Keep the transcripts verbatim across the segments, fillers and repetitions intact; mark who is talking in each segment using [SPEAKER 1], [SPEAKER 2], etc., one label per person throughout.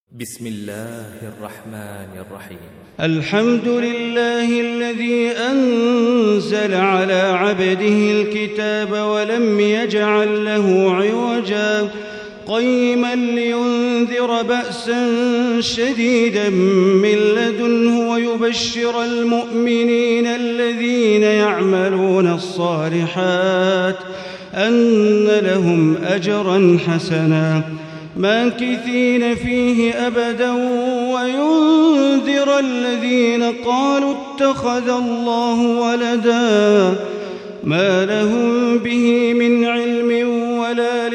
[SPEAKER 1] بسم الله الرحمن الرحيم.
[SPEAKER 2] الحمد لله الذي أنزل على عبده الكتاب ولم يجعل له عوجا قيما لينذر بأسا شديدا من لدنه ويبشر المؤمنين الذين يعملون الصالحات أن لهم أجرا حسنا ماكثين فيه أبدا وينذر الذين قالوا اتخذ الله ولدا ما لهم به من علم ولا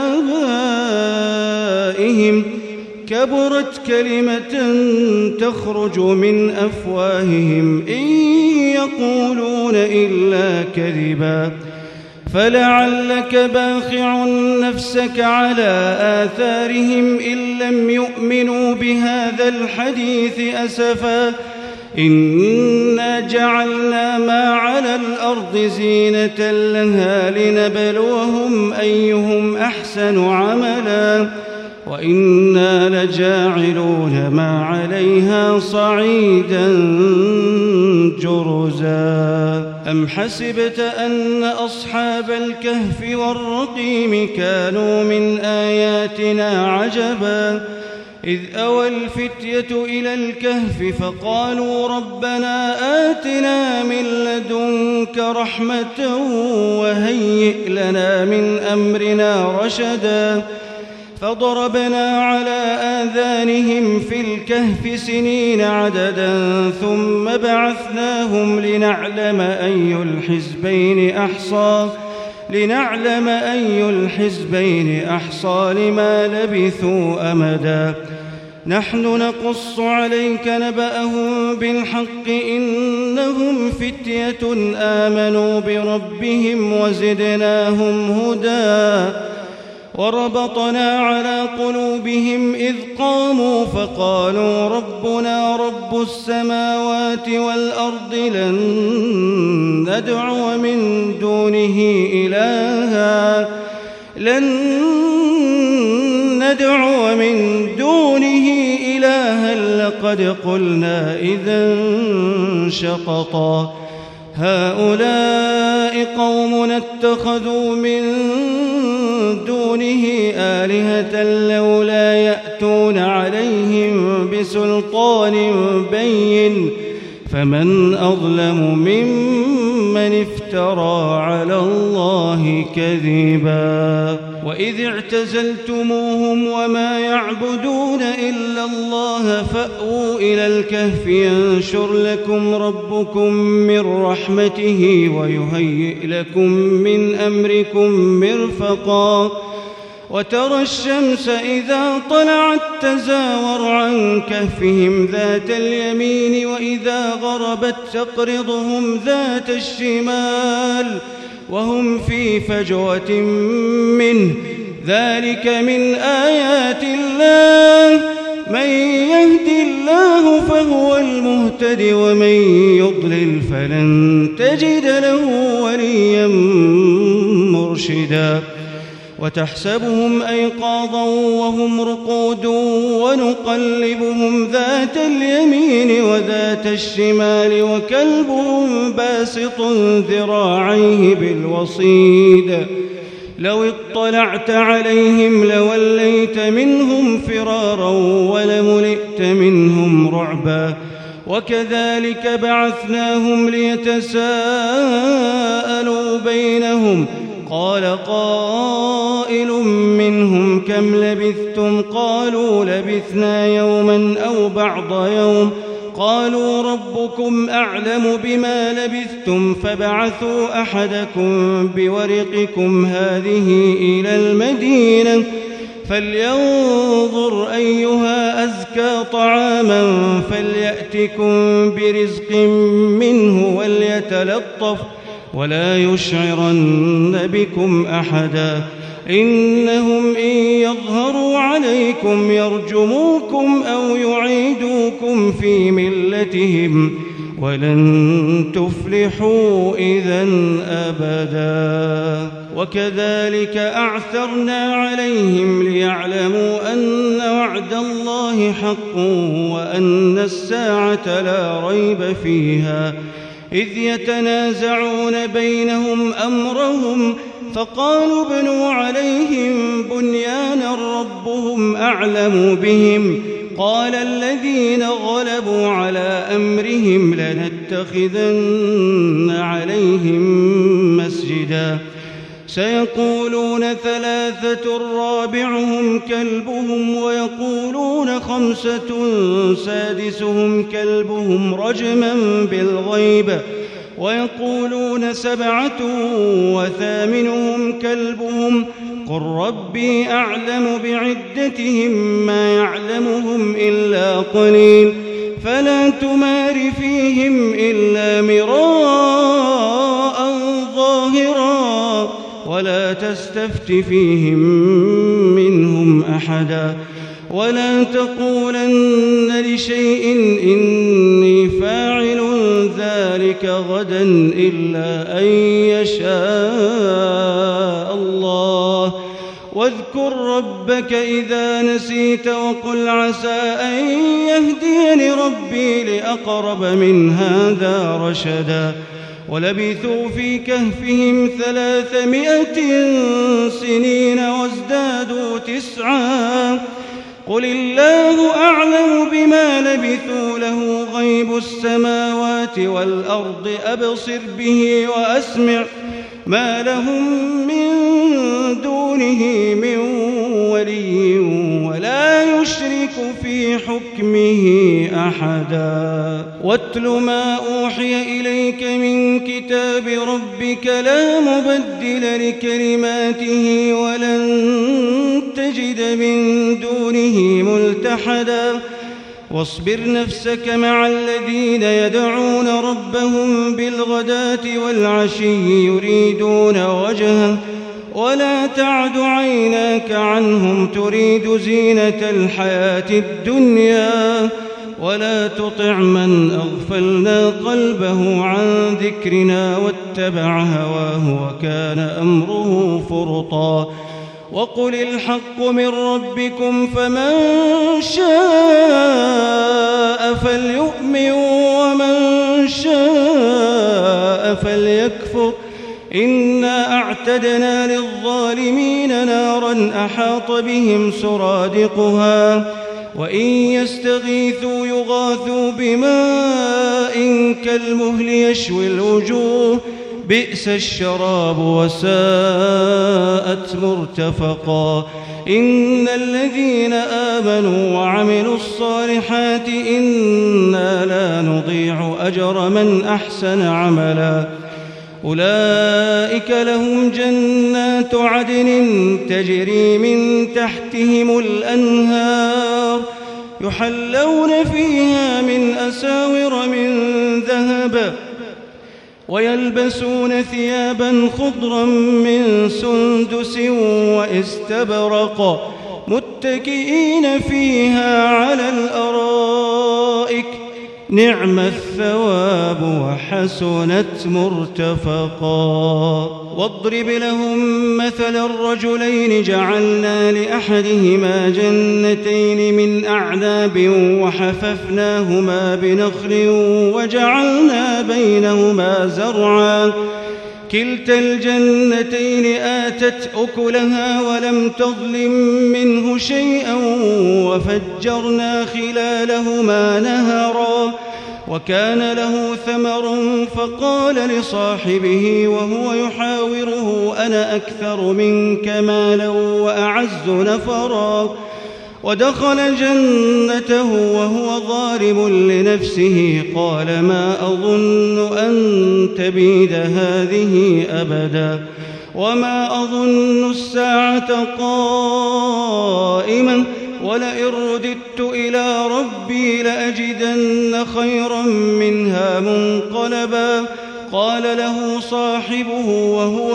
[SPEAKER 2] لآبائهم كبرت كلمة تخرج من أفواههم إن يقولون إلا كذبا فلعلك باخع نفسك على آثارهم إن لم يؤمنوا بهذا الحديث أسفا إنا جعلنا ما على الأرض زينة لها لنبلوهم أيهم أحسن عملا وإنا لجاعلون ما عليها صعيدا جرزا أم حسبت أن أصحاب الكهف والرقيم كانوا من آياتنا عجبا إذ أوى الفتية إلى الكهف فقالوا ربنا آتنا من لدنك رحمة وهيئ لنا من أمرنا رشدا فضربنا على آذانهم في الكهف سنين عددا ثم بعثناهم لنعلم أي الحزبين أحصى لنعلم أي الحزبين أحصى لما لبثوا أمدا نحن نقص عليك نبأهم بالحق إنهم فتية آمنوا بربهم وزدناهم هدى وربطنا على قلوبهم إذ قاموا فقالوا ربنا رب السماوات والأرض لن ندعو من دونه إلها لن ندعو من دونه إلها لقد قلنا إذا شططا هؤلاء قومنا اتخذوا من دونه آلهة لولا يأتون عليهم بسلطان بين فمن أظلم ممن افترى على الله كذبا وإذ اعتزلتموهم وما يعبدون إلا الله فأووا إلى الكهف ينشر لكم ربكم من رحمته ويهيئ لكم من أمركم مرفقا وترى الشمس إذا طلعت تزاور عن كهفهم ذات اليمين وإذا غربت تقرضهم ذات الشمال وهم في فجوة منه ذلك من آيات الله من يهد الله فهو المهتد ومن يضلل فلن تجد له وليا مرشدا وتحسبهم أيقاظا وهم رقود ونقلبهم ذات اليمين وذات الشمال وكلبهم باسط ذراعيه بالوصيد لو اطلعت عليهم لوليت منهم فرارا ولملئت منهم رعبا وكذلك بعثناهم ليتساءلوا بينهم قال قائل منهم كم لبثتم قالوا لبثنا يوما أو بعض يوم قالوا ربكم أعلم بما لبثتم فبعثوا أحدكم بورقكم هذه إلى المدينة فلينظر أيها أزكى طعاما فليأتكم برزق منه وليتلطف ولا يشعرن بكم أحدا إنهم إن يظهروا عليكم يرجموكم أو يعيدوكم في ملتهم ولن تفلحوا إذا أبدا. وكذلك أعثرنا عليهم ليعلموا أن وعد الله حق وأن الساعة لا ريب فيها، إذ يتنازعون بينهم أمرهم فقالوا ابنوا عليهم بنيانا ربهم أعلم بهم، قال الذين غلبوا على أمرهم لنتخذن عليهم مسجدا. سيقولون ثلاثة رابعهم كلبهم ويقولون خمسة سادسهم كلبهم رجما بالغيب ويقولون سبعة وثامنهم كلبهم قل ربي أعلم بعدتهم ما يعلمهم إلا قليل فلا تمار فيهم إلا مراء ظاهرا ولا تستفت فيهم منهم أحدا ولا تقولن لشيء إني فاعل ذلك غدا إلا أن يشاء الله واذكر ربك إذا نسيت وقل عسى أن يهديني ربي لأقرب من هذا رشدا. ولبثوا في كهفهم ثلاثمائة سنين وازدادوا تسعا قل الله أعلم بما لبثوا له غيب السماوات والأرض أبصر به وأسمع ما لهم من دونه من ولي ولا يشرك في حكمه أحدا. واتل ما أوحي إليك من كتاب ربك لا مبدل لكلماته ولن تجد من دونه ملتحدا. واصبر نفسك مع الذين يدعون ربهم بالغداة والعشي يريدون وجهه ولا تعد عيناك عنهم تريد زينة الحياة الدنيا ولا تطع من أغفلنا قلبه عن ذكرنا واتبع هواه وكان أمره فرطا. وقل الحق من ربكم فمن شاء فليؤمن ومن شاء فليكفر إنا أعتدنا للظالمين نارا أحاط بهم سرادقها وإن يستغيثوا يغاثوا بماء كالمهل يشوي الوجوه بئس الشراب وساءت مرتفقا. إن الذين آمنوا وعملوا الصالحات إنا لا نضيع أجر من أحسن عملا أولئك لهم جنات عدن تجري من تحتهم الأنهار يحلون فيها من أساور من ذهب ويلبسون ثيابا خضرا من سندس واستبرق متكئين فيها على الأرائك نعم الثواب وحسنت مرتفقا. واضرب لهم مثل الرجلين جعلنا لأحدهما جنتين من أعناب وحففناهما بنخل وجعلنا بينهما زرعا كلتا الجنتين آتت أكلها ولم تظلم منه شيئا وفجرنا خلالهما نهرا وكان له ثمر فقال لصاحبه وهو يحاوره أنا أكثر منك مالا وأعز نفرا ودخل جنته وهو ظالم لنفسه قال ما أظن أن تبيد هذه أبدا وما أظن الساعة قائما ولئن رددت إلى ربي لأجدن خيرا منها منقلبا. قال له صاحبه وهو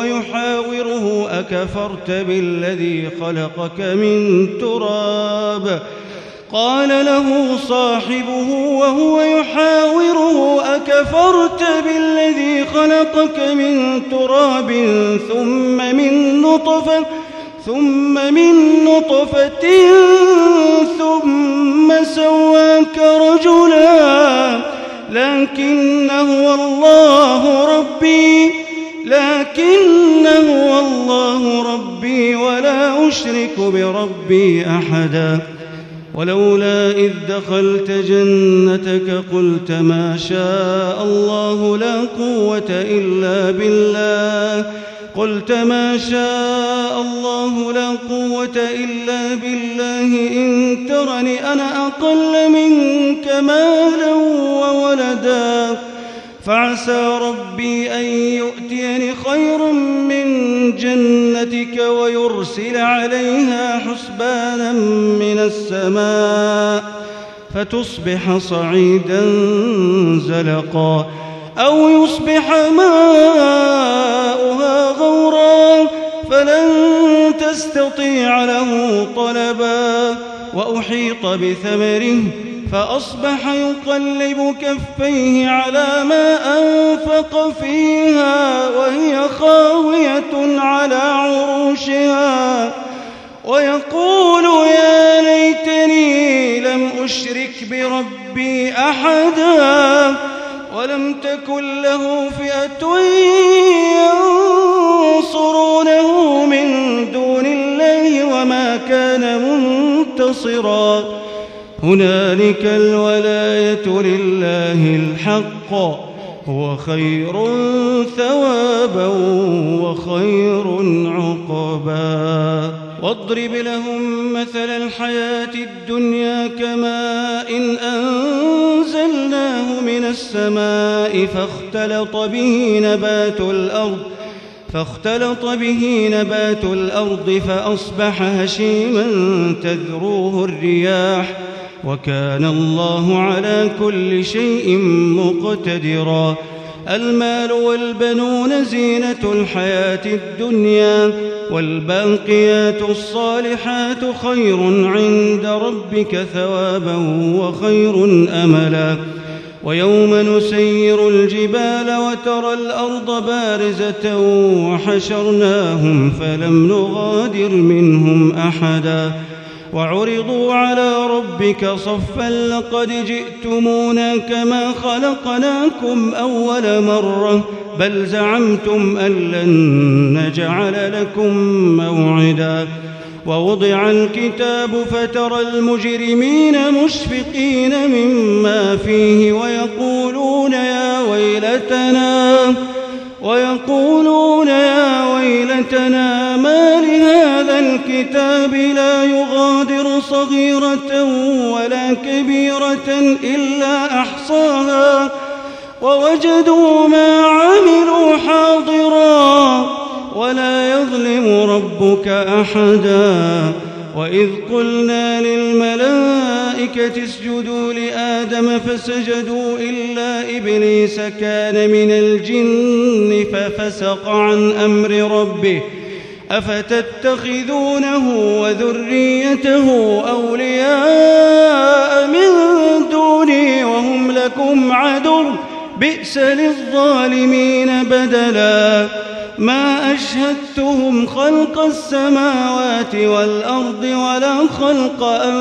[SPEAKER 2] يحاوره أكفرت بالذي خلقك من تراب قال له صاحبه وهو يحاوره أكفرت بالذي خلقك من تراب ثم من نطفة ثم من نطفة ثم سواك رجلا لكن هو الله ربي لكن هو الله ربي ولا أشرك بربي أحدا ولولا إذ دخلت جنتك قلت ما شاء الله لا قوة إلا بالله قلت ما شاء الله لا قوة إلا بالله إن ترني أنا أقل منك مالا وولدا فعسى ربي أن يؤتيني خيرا من جنتك ويرسل عليها حسبانا من السماء فتصبح صعيدا زلقا أو يصبح ماؤها غورا فلن تستطيع له طلبا وأحيط بثمره فأصبح يقلب كفيه على ما أنفق فيها وهي خاوية على عروشها ويقول يا ليتني لم أشرك بربي أحدا ولم تكن له فئة ينصرونه من دون الله وما كان منتصرا هنالك الولاية لله الحق هو خير ثوابا وخير عقبا واضرب لهم مثل الحياة الدنيا كماء إن أنزلناه من السماء فاختلط به نبات الأرض فاختلط به نبات الأرض فأصبح هشيما تذروه الرياح وكان الله على كل شيء مقتدرا المال والبنون زينة الحياة الدنيا والباقيات الصالحات خير عند ربك ثوابا وخير أملا ويوم نسير الجبال وترى الأرض بارزة وحشرناهم فلم نغادر منهم أحدا وعرضوا على ربك صفا لقد جئتمونا كما خلقناكم أول مرة بل زعمتم أن لن نجعل لكم موعدا ووضع الكتاب فترى المجرمين مشفقين مما فيه ويقولون يا ويلتنا ويقولون يا ويلتنا ما لهذا الكتاب لا يغادر صغيرة ولا كبيرة إلا أحصاها ووجدوا ما عملوا حاضرا ولا يظلم ربك أحدا وإذ قلنا للملائكة اسجدوا لآدم فسجدوا إلا إبليس كان من الجن ففسق عن أمر ربه أفتتخذونه وذريته أولياء من دوني وهم لكم عدو بئس للظالمين بدلا ما أشهدتهم خلق السماوات والأرض ولا خلق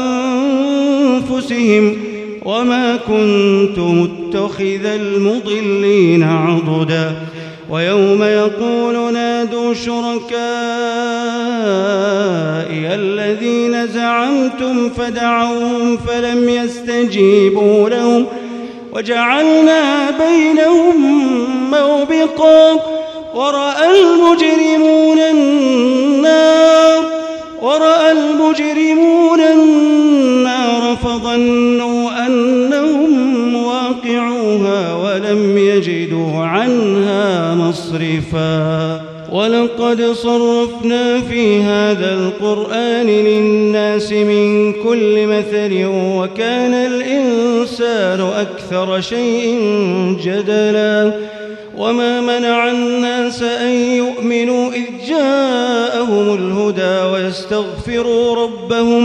[SPEAKER 2] أنفسهم وما كنت متخذ المضلين عضدا ويوم يقول نادوا شركائي الذين زعمتم فدعوهم فلم يستجيبوا لهم وجعلنا بينهم موبقا ورأى المجرمون النار ورأى المجرمون النار فظنوا أنهم واقعوها ولم يجدوا عنها مصرفا ولقد صرفنا في هذا القرآن للناس من كل مثل وكان الإنسان أكثر شيء جدلا وما منع الناس أن يؤمنوا إذ جاءهم الهدى ويستغفروا ربهم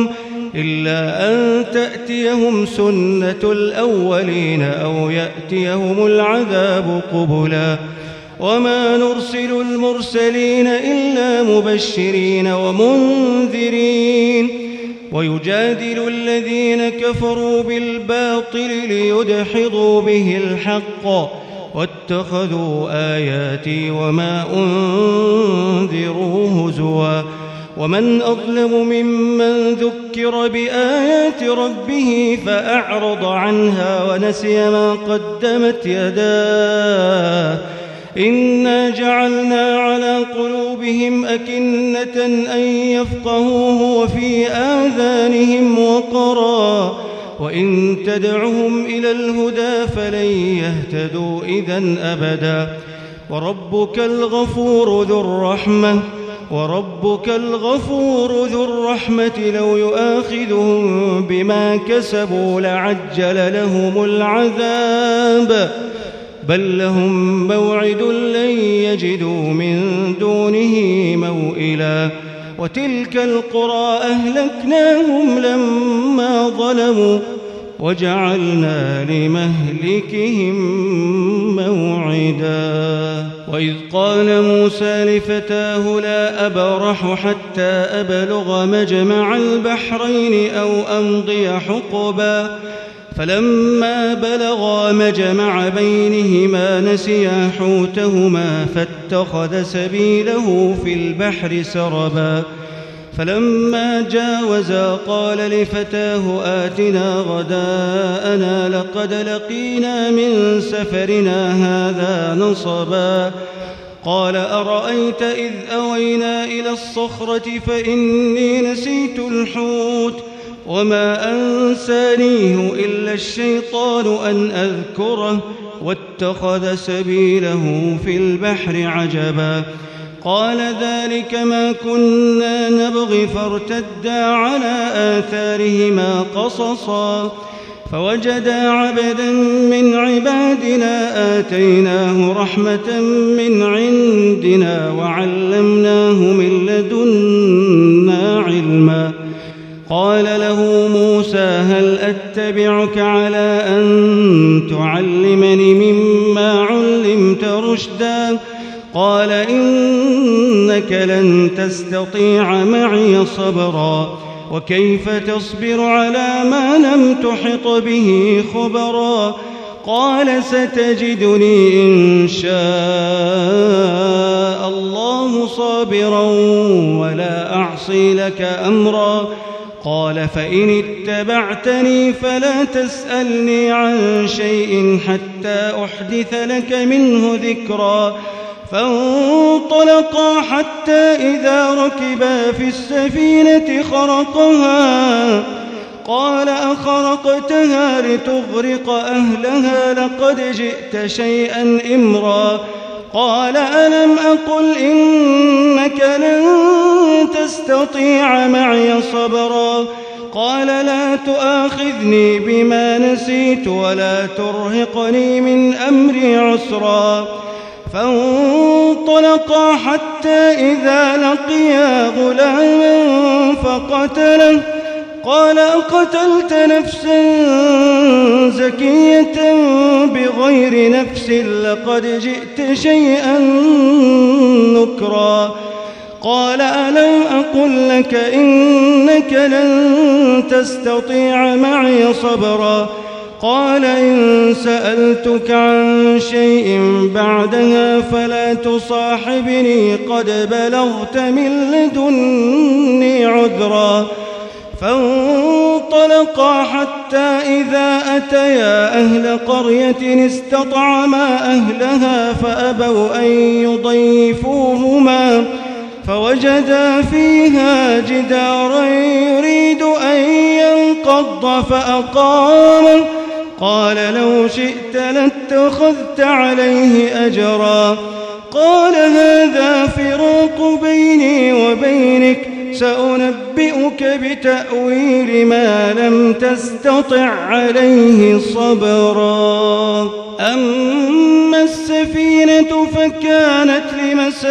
[SPEAKER 2] إلا أن تأتيهم سنة الأولين أو يأتيهم العذاب قبلا وما نرسل المرسلين إلا مبشرين ومنذرين ويجادل الذين كفروا بالباطل ليدحضوا به الحق واتخذوا آياتي وما أنذروا هزوا ومن أظلم ممن ذكر بآيات ربه فأعرض عنها ونسي ما قدمت يداه إنا جعلنا على قلوبهم أكنة أن يفقهوه وفي آذانهم وقرا وإن تدعهم إلى الهدى فلن يهتدوا إذن أبدا وربك الغفور ذو الرحمة وربك الغفور ذو الرحمة لو يؤاخذهم بما كسبوا لعجل لهم العذاب بل لهم موعد لن يجدوا من دونه موئلا وتلك القرى أهلكناهم لما ظلموا وجعلنا لمهلكهم موعدا وإذ قال موسى لفتاه لا أبرح حتى أبلغ مجمع البحرين أو أمضي حقبا فلما بلغا مجمع بينهما نسيا حوتهما فاتخذ سبيله في البحر سربا فلما جاوزا قال لفتاه آتنا غداءنا لقد لقينا من سفرنا هذا نصبا قال أرأيت إذ أوينا إلى الصخرة فإني نسيت الحوت وما أنسانيه إلا الشيطان أن أذكره واتخذ سبيله في البحر عجبا قال ذلك ما كنا نبغي فارتدا على آثارهما قصصا فوجدا عبدا من عبادنا آتيناه رحمة من عندنا وعلمناه من لدنا علما قال له موسى هل أتبعك على أن تعلمني مما علمت رشدا قال إنك لن تستطيع معي صبرا وكيف تصبر على ما لم تحط به خبرا قال ستجدني إن شاء الله صابرا ولا أعصي لك أمرا قال فإن اتبعتني فلا تسألني عن شيء حتى أحدث لك منه ذكرا فانطلقا حتى إذا ركبا في السفينة خرقها قال أخرقتها لتغرق أهلها لقد جئت شيئا إمرا قال ألم أقل إنك لن تستطيع معي صبرا قال لا تؤاخذني بما نسيت ولا ترهقني من أمري عسرا فانطلقا حتى إذا لقيا غلاما فقتله قال أقتلت نفسا زكية بغير نفس لقد جئت شيئا نكرا قال ألم أقل لك إنك لن تستطيع معي صبرا قال إن سألتك عن شيء بعدها فلا تصاحبني قد بلغت من لدني عذرا فانطلقا حتى إذا أتيا أهل قرية استطعما أهلها فأبوا أن يضيفوهما فوجدا فيها جدارا يريد أن ينقض فأقامه قال لو شئت لاتخذت عليه أجرا قال هذا فراق بيني وبينك سأنبئك بتأويل ما لم تستطع عليه صبرا أما السفينة فكانت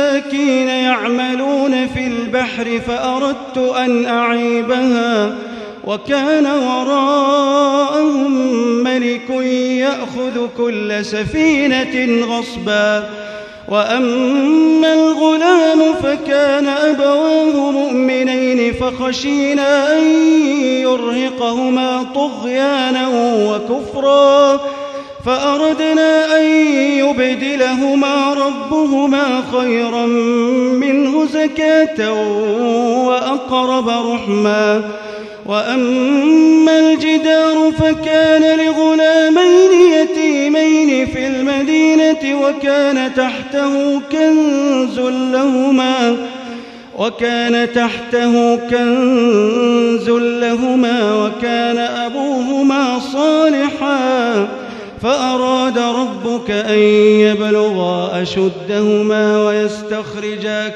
[SPEAKER 2] لمساكين يعملون في البحر فأردت أن أعيبها وكان وراءهم ملك يأخذ كل سفينة غصبا. وأما الغلام فكان أبواه مؤمنين فخشينا أن يرهقهما طغيانا وكفرا فأردنا أن يبدلهما ربهما خيرا منه زكاة وأقرب رحما. وأما الجدار فكان لغلامين يتيمين في المدينة وكان تحته كنز لهما وكان تحته كنز لهما وكان أبوهما صالحا فأراد ربك أن يبلغا أشدهما ويستخرجا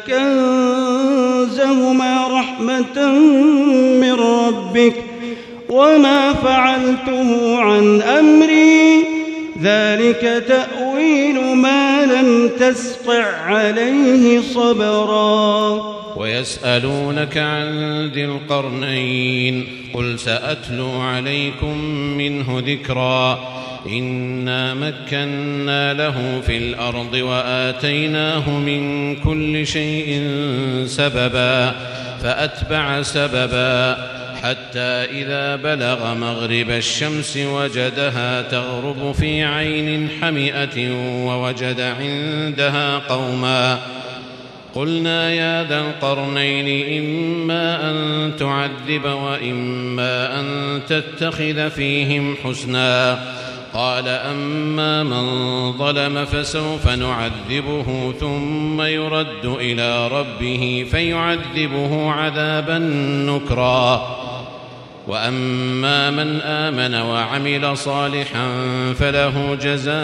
[SPEAKER 2] كنزهما رحمة من ربك وما فعلته عن أمري ذلك تأويل ما لم تسطع عليه صبرا.
[SPEAKER 3] ويسألونك عن ذي القرنين قل سأتلو عليكم منه ذكرا إنا مكنا له في الأرض وآتيناه من كل شيء سببا فأتبع سببا حتى إذا بلغ مغرب الشمس وجدها تغرب في عين حمئة ووجد عندها قوما قلنا يا ذا القرنين إما أن تعذب وإما أن تتخذ فيهم حسنا قال أما من ظلم فسوف نعذبه ثم يرد إلى ربه فيعذبه عذابا نكرا وأما من آمن وعمل صالحا فله جزاء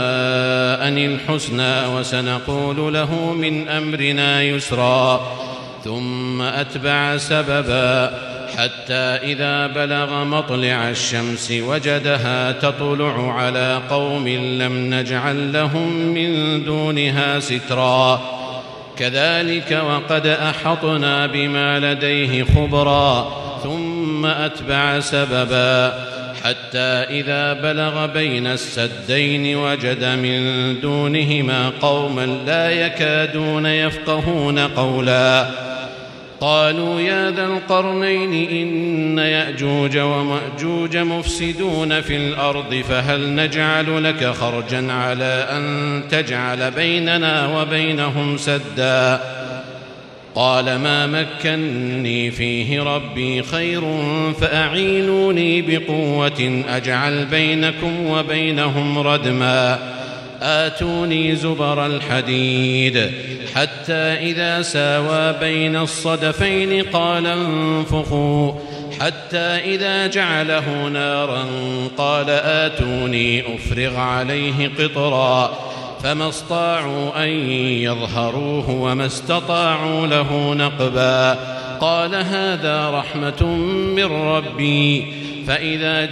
[SPEAKER 3] الحسنى وسنقول له من أمرنا يسرا ثم أتبع سببا حتى إذا بلغ مطلع الشمس وجدها تطلع على قوم لم نجعل لهم من دونها سترا كذلك وقد أحطنا بما لديه خبرا ثم أتبع سببا حتى إذا بلغ بين السدين وجد من دونهما قوما لا يكادون يفقهون قولا قالوا يا ذا القرنين إن يأجوج ومأجوج مفسدون في الأرض فهل نجعل لك خرجا على أن تجعل بيننا وبينهم سدا قال ما مكني فيه ربي خير فأعينوني بقوة أجعل بينكم وبينهم ردما آتوني زبر الحديد حتى إذا ساوى بين الصدفين قال انفخوا حتى إذا جعله نارا قال آتوني أفرغ عليه قطرا فما استطاعوا أن يظهروه وما استطاعوا له نقبا قال هذا رحمة من ربي فإذا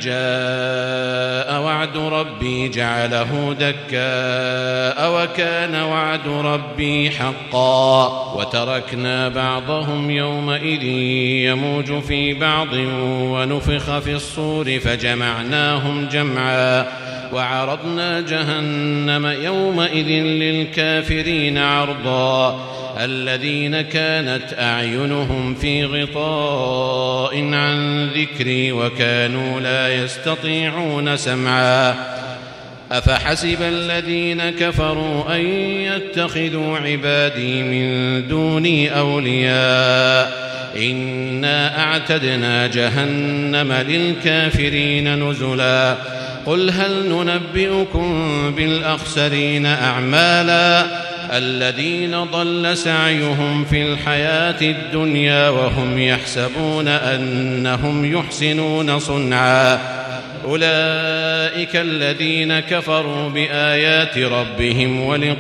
[SPEAKER 3] جاء وعد ربي جعله دكاء وكان وعد ربي حقا وتركنا بعضهم يومئذ يموج في بعض ونفخ في الصور فجمعناهم جمعا وعرضنا جهنم يومئذ للكافرين عرضا الذين كانت أعينهم في غطاء عن ذكري وكانوا لا يستطيعون سمعا أفحسب الذين كفروا أن يتخذوا عبادي من دوني أولياء إنا أعتدنا جهنم للكافرين نزلا قل هل ننبئكم بالأخسرين أعمالا الذين ضل سعيهم في الحياة الدنيا وهم يحسبون أنهم يحسنون صنعا أولئك الذين كفروا بآيات ربهم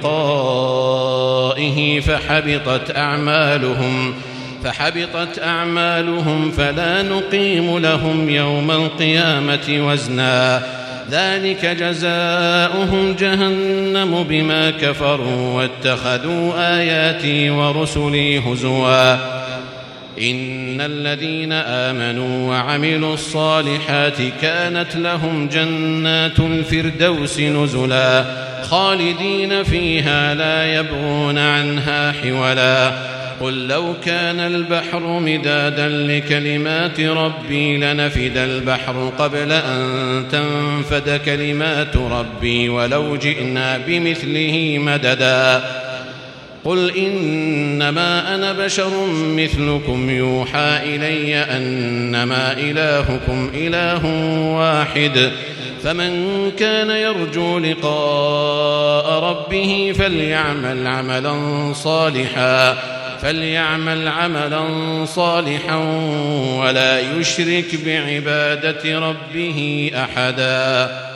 [SPEAKER 3] ولقائه فحبطت أعمالهم فحبطت أعمالهم فلا نقيم لهم يوم القيامة وزنا ذلك جزاؤهم جهنم بما كفروا واتخذوا آياتي ورسلي هزوا إن الذين آمنوا وعملوا الصالحات كانت لهم جنات الفردوس نزلا خالدين فيها لا يبغون عنها حولا قل لو كان البحر مدادا لكلمات ربي لنفد البحر قبل أن تنفد كلمات ربي ولو جئنا بمثله مددا قل إنما أنا بشر مثلكم يوحى إلي أنما إلهكم إله واحد فمن كان يرجو لقاء ربه فليعمل عملا صالحا فليعمل عملا صالحا ولا يشرك بعبادة ربه أحدا